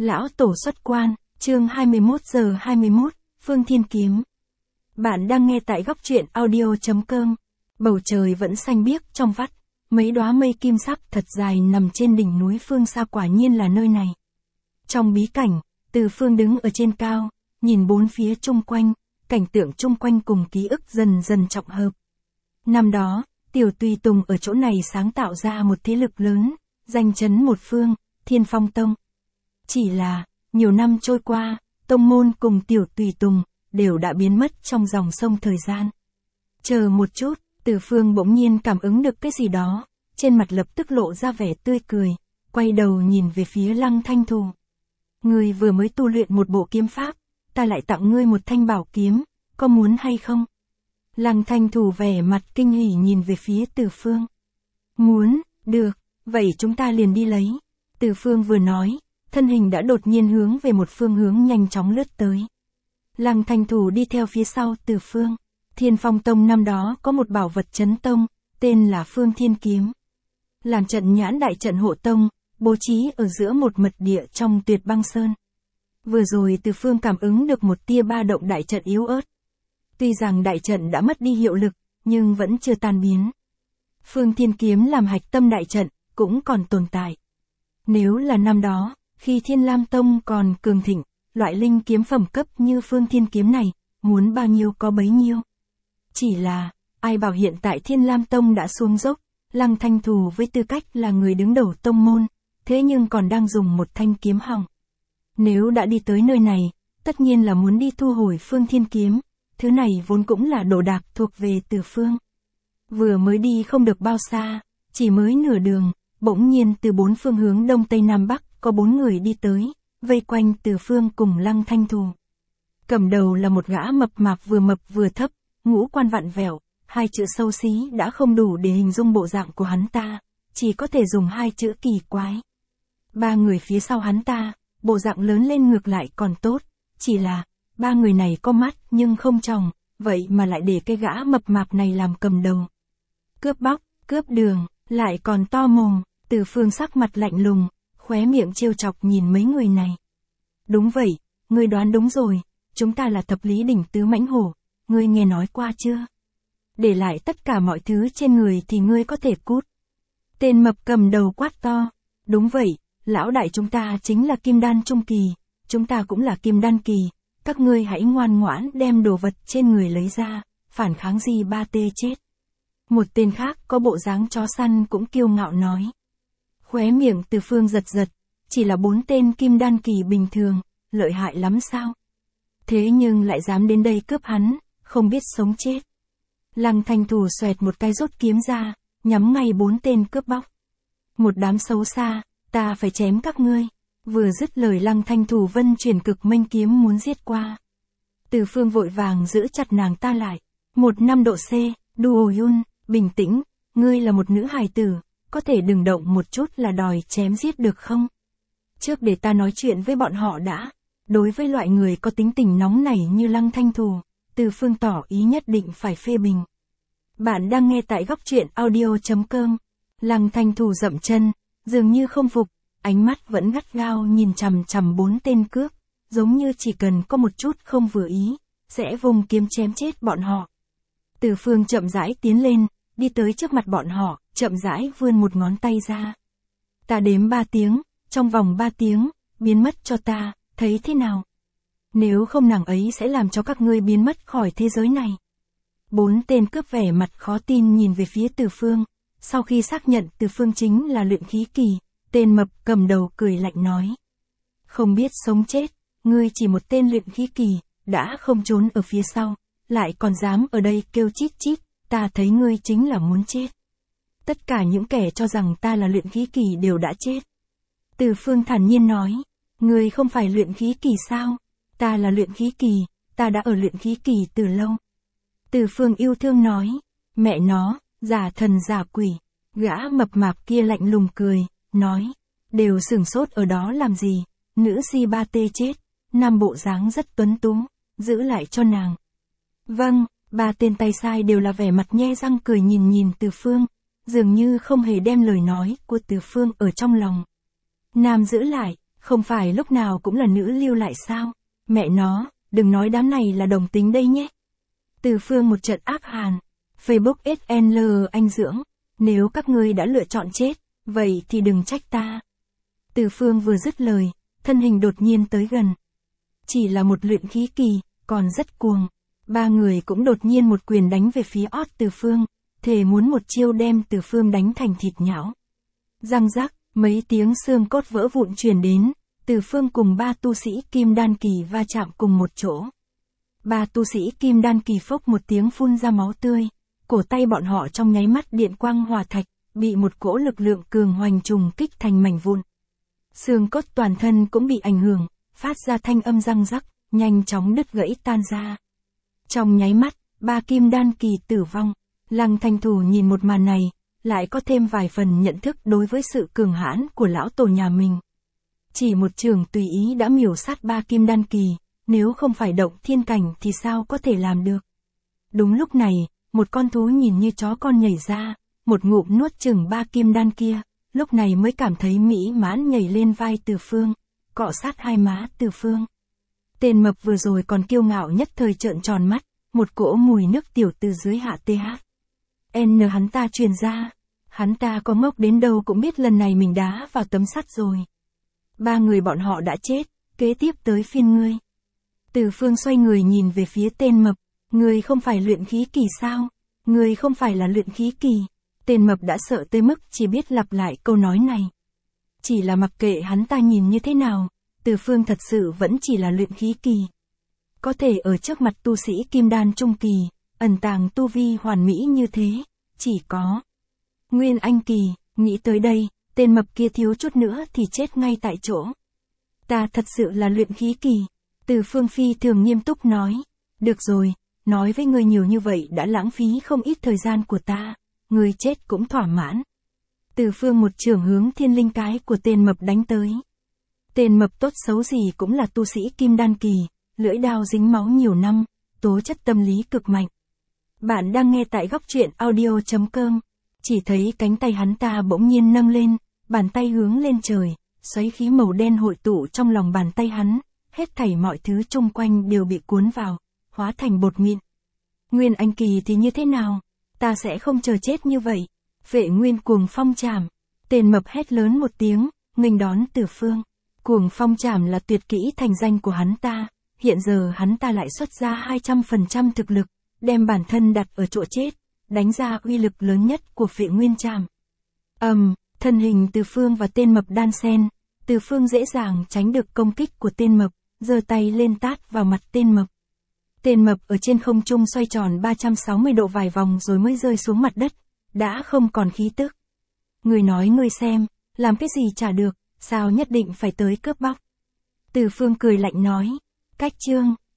Lão Tổ xuất quan, chương 21:21, Phương Thiên Kiếm. Bạn đang nghe tại góc truyện audio.com. Bầu trời vẫn xanh biếc trong vắt, mấy đóa mây kim sắc thật dài nằm trên đỉnh núi phương xa, quả nhiên là nơi này. Trong bí cảnh, Từ Phương đứng ở trên cao, nhìn bốn phía chung quanh, cảnh tượng chung quanh cùng ký ức dần dần trọng hợp. Năm đó, Tiểu Tùy Tùng ở chỗ này sáng tạo ra một thế lực lớn, danh chấn một phương, Thiên Phong Tông. Chỉ là, nhiều năm trôi qua, tông môn cùng Tiểu Tùy Tùng, đều đã biến mất trong dòng sông thời gian. Chờ một chút, Từ Phương bỗng nhiên cảm ứng được cái gì đó, trên mặt lập tức lộ ra vẻ tươi cười, quay đầu nhìn về phía Lăng Thanh Thù. Ngươi vừa mới tu luyện một bộ kiếm pháp, ta lại tặng ngươi một thanh bảo kiếm, có muốn hay không? Lăng Thanh Thù vẻ mặt kinh hỉ nhìn về phía Từ Phương. Muốn, được, vậy chúng ta liền đi lấy. Từ Phương vừa nói, thân hình đã đột nhiên hướng về một phương hướng nhanh chóng lướt tới. Lăng Thanh Thù đi theo phía sau Từ Phương. Thiên Phong Tông năm đó có một bảo vật chấn tông, tên là Phương Thiên Kiếm. Làm trận nhãn đại trận hộ tông, bố trí ở giữa một mật địa trong Tuyệt Băng Sơn. Vừa rồi Từ Phương cảm ứng được một tia ba động đại trận yếu ớt. Tuy rằng đại trận đã mất đi hiệu lực, nhưng vẫn chưa tan biến. Phương Thiên Kiếm làm hạch tâm đại trận, cũng còn tồn tại. Nếu là năm đó, khi Thiên Lam Tông còn cường thịnh, loại linh kiếm phẩm cấp như Phương Thiên Kiếm này, muốn bao nhiêu có bấy nhiêu. Chỉ là, ai bảo hiện tại Thiên Lam Tông đã xuống dốc, Lăng Thanh Thù với tư cách là người đứng đầu tông môn, thế nhưng còn đang dùng một thanh kiếm hỏng. Nếu đã đi tới nơi này, tất nhiên là muốn đi thu hồi Phương Thiên Kiếm, thứ này vốn cũng là đồ đạc thuộc về Từ Phương. Vừa mới đi không được bao xa, chỉ mới nửa đường, bỗng nhiên từ bốn phương hướng đông tây nam bắc, có bốn người đi tới, vây quanh Từ Phương cùng Lăng Thanh Thù. Cầm đầu là một gã mập mạp vừa thấp, ngũ quan vặn vẹo, hai chữ xấu xí đã không đủ để hình dung bộ dạng của hắn ta, chỉ có thể dùng hai chữ kỳ quái. Ba người phía sau hắn ta, bộ dạng lớn lên ngược lại còn tốt, chỉ là, ba người này có mắt nhưng không tròng, vậy mà lại để cái gã mập mạp này làm cầm đầu. Cướp bóc, cướp đường, lại còn to mồm. Từ Phương sắc mặt lạnh lùng, khóe miệng trêu chọc nhìn mấy người này. Đúng vậy, ngươi đoán đúng rồi, chúng ta là thập lý đỉnh tứ mãnh hổ, ngươi nghe nói qua chưa? Để lại tất cả mọi thứ trên người thì ngươi có thể cút. Tên mập cầm đầu quát to. Đúng vậy, lão đại chúng ta chính là kim đan trung kỳ, chúng ta cũng là kim đan kỳ, các ngươi hãy ngoan ngoãn đem đồ vật trên người lấy ra, phản kháng gì ba tê chết. Một tên khác có bộ dáng chó săn cũng kiêu ngạo nói. Khóe miệng Từ Phương giật giật, chỉ là 4 tên kim đan kỳ bình thường, lợi hại lắm sao? Thế nhưng lại dám đến đây cướp hắn, không biết sống chết. Lăng Thanh Thù xoẹt một cái rốt kiếm ra, nhắm ngay 4 tên cướp bóc. Một đám xấu xa, ta phải chém các ngươi. Vừa dứt lời Lăng Thanh Thù vân chuyển cực mênh kiếm muốn giết qua. Từ Phương vội vàng giữ chặt nàng ta lại. 15 độ C, Duo Yun, bình tĩnh, ngươi là một nữ hài tử, có thể đừng động một chút là đòi chém giết được không? Trước để ta nói chuyện với bọn họ đã. Đối với loại người có tính tình nóng nảy như Lăng Thanh Thù, Từ Phương tỏ ý nhất định phải phê bình. Bạn đang nghe tại góc truyện audio.com. Lăng Thanh Thù dậm chân, dường như không phục, ánh mắt vẫn gắt gao nhìn chằm chằm 4 tên cướp, giống như chỉ cần có một chút không vừa ý, sẽ vùng kiếm chém chết bọn họ. Từ Phương chậm rãi tiến lên, đi tới trước mặt bọn họ, chậm rãi vươn một ngón tay ra. Ta đếm 3 tiếng, trong vòng 3 tiếng, biến mất cho ta, thấy thế nào? Nếu không nàng ấy sẽ làm cho các ngươi biến mất khỏi thế giới này. 4 tên cướp vẻ mặt khó tin nhìn về phía Từ Phương, sau khi xác nhận Từ Phương chính là luyện khí kỳ, tên mập cầm đầu cười lạnh nói. Không biết sống chết, ngươi chỉ một tên luyện khí kỳ, đã không trốn ở phía sau, lại còn dám ở đây kêu chít chít, ta thấy ngươi chính là muốn chết. Tất cả những kẻ cho rằng ta là luyện khí kỳ đều đã chết. Từ Phương thản nhiên nói, ngươi không phải luyện khí kỳ sao? Ta là luyện khí kỳ, ta đã ở luyện khí kỳ từ lâu. Từ Phương yêu thương nói, mẹ nó, giả thần giả quỷ. Gã mập mạp kia lạnh lùng cười, nói, đều sửng sốt ở đó làm gì, nữ si ba tê chết, nam bộ dáng rất tuấn tú, giữ lại cho nàng. Vâng, 3 tên tay sai đều là vẻ mặt nhe răng cười nhìn Từ Phương, dường như không hề đem lời nói của Từ Phương ở trong lòng. Nam giữ lại, Không phải lúc nào cũng là nữ lưu lại sao? Mẹ nó, đừng nói đám này là đồng tính đây nhé. Từ Phương một trận ác hàn. Facebook SNL anh dưỡng. Nếu các ngươi đã lựa chọn chết, vậy thì đừng trách ta. Từ Phương vừa dứt lời, thân hình đột nhiên tới gần. Chỉ là một luyện khí kỳ, còn rất cuồng. Ba người cũng đột nhiên một quyền đánh về phía ót Từ Phương, thề muốn một chiêu đem Từ Phương đánh thành thịt nhão. Răng rắc, mấy tiếng xương cốt vỡ vụn truyền đến, Từ Phương cùng ba tu sĩ kim đan kỳ va chạm cùng một chỗ. Ba tu sĩ kim đan kỳ phốc một tiếng phun ra máu tươi, cổ tay bọn họ trong nháy mắt điện quang hỏa thạch, bị một cỗ lực lượng cường hoành trùng kích thành mảnh vụn. Xương cốt toàn thân cũng bị ảnh hưởng, phát ra thanh âm răng rắc, nhanh chóng đứt gãy tan ra. Trong nháy mắt, ba kim đan kỳ tử vong. Lăng Thanh Thủ nhìn một màn này, lại có thêm vài phần nhận thức đối với sự cường hãn của lão tổ nhà mình. Chỉ một trường tùy ý đã miểu sát ba kim đan kỳ, nếu không phải động thiên cảnh thì sao có thể làm được. Đúng lúc này, một con thú nhìn như chó con nhảy ra, một ngụm nuốt chửng ba kim đan kia, lúc này mới cảm thấy mỹ mãn nhảy lên vai Từ Phương, cọ sát hai má Từ Phương. Tên mập vừa rồi còn kiêu ngạo nhất thời trợn tròn mắt, một cỗ mùi nước tiểu từ dưới hạ TH. Hắn ta truyền ra, hắn ta có ngốc đến đâu cũng biết lần này mình đá vào tấm sắt rồi. Ba người bọn họ đã chết, kế tiếp tới phiên ngươi. Từ Phương xoay người nhìn về phía tên mập, ngươi không phải luyện khí kỳ sao? Ngươi không phải là luyện khí kỳ. Tên mập đã sợ tới mức chỉ biết lặp lại câu nói này. Chỉ là mặc kệ hắn ta nhìn như thế nào, Từ Phương thật sự vẫn chỉ là luyện khí kỳ. Có thể ở trước mặt tu sĩ kim đan trung kỳ, ẩn tàng tu vi hoàn mỹ như thế, chỉ có Nguyên Anh kỳ. Nghĩ tới đây, tên mập kia thiếu chút nữa thì chết ngay tại chỗ. Ta thật sự là luyện khí kỳ. Từ Phương phi thường nghiêm túc nói. Được rồi, nói với ngươi nhiều như vậy đã lãng phí không ít thời gian của ta, ngươi chết cũng thỏa mãn. Từ Phương một chưởng hướng thiên linh cái của tên mập đánh tới. Tên mập tốt xấu gì cũng là tu sĩ kim đan kỳ, lưỡi đao dính máu nhiều năm, tố chất tâm lý cực mạnh. Bạn đang nghe tại góc truyện audio.com. Chỉ thấy cánh tay hắn ta bỗng nhiên nâng lên, bàn tay hướng lên trời, xoáy khí màu đen hội tụ trong lòng bàn tay hắn, hết thảy mọi thứ chung quanh đều bị cuốn vào, hóa thành bột mịn. Nguyên Anh kỳ thì như thế nào? Ta sẽ không chờ chết như vậy. Vệ Nguyên cuồng phong trảm. Tên mập hét lớn một tiếng, nghênh đón Từ Phương. Cuồng phong trảm là tuyệt kỹ thành danh của hắn ta, hiện giờ hắn ta lại xuất ra 200% thực lực, đem bản thân đặt ở chỗ chết, đánh ra uy lực lớn nhất của Vệ Nguyên trảm. Thân hình Từ Phương và tên mập đan xen, Từ Phương dễ dàng tránh được công kích của tên mập, giơ tay lên tát vào mặt tên mập. Tên mập ở trên không trung xoay tròn 360 độ vài vòng rồi mới rơi xuống mặt đất, đã không còn khí tức. Người nói ngươi xem, làm cái gì chả được, sao nhất định phải tới cướp bóc. Từ Phương cười lạnh nói, cách chương.